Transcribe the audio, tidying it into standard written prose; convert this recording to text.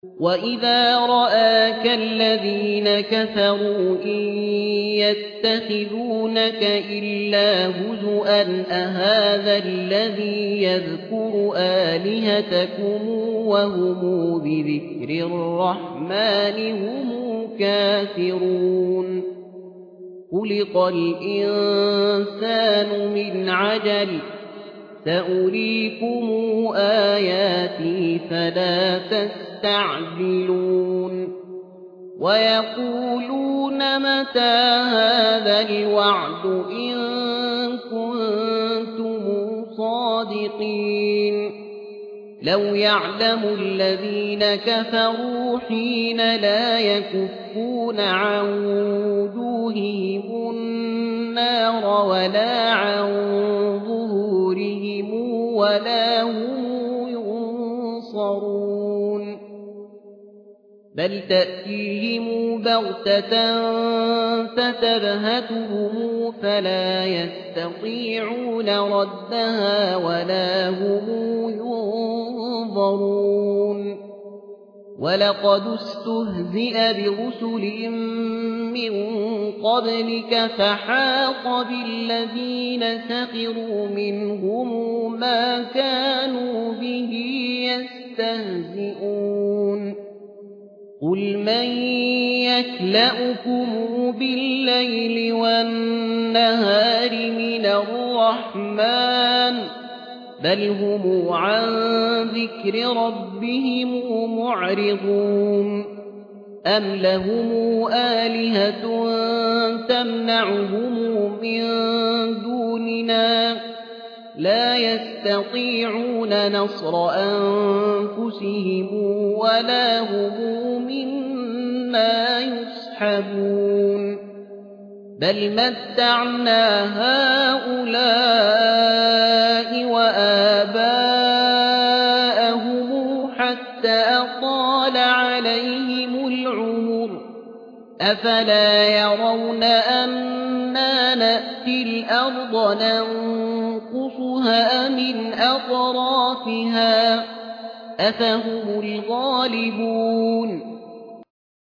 وإذا رآك الذين كفروا إن يتخذونك إلا هزؤا أهذا الذي يذكر آلهتكم وهم بذكر الرحمن هم كافرون خلق الإنسان من عجل سأريكم آياتي فلا تستعجلون ويقولون متى هذا الوعد إن كنتم صادقين لو يعلم الذين كفروا حين لا يكفون عن وجوههم النار ولا عن ظهورهم ولا هم ينصرون بل تأتيهم بغتة فتبهتهم فلا يستطيعون ردها ولا هم ينظرون ولقد استهزئ برسل من قبلك فحاق بالذين سخروا منهم ما كانوا به يستهزئون قل من يكلؤكم بالليل والنهار من الرحمن بل هم عن ذكر ربهم معرضون أم لهم آلهة تمنعهم من دوننا لا يستطيعون نصر أنفسهم ولا هم منا يسحبون بل متعنا هؤلاء وآباءهم حتى أطال عليهم العمر أفلا يرون أنا نأتي الأرض ننقصها من أطرافها أفهم الغالبون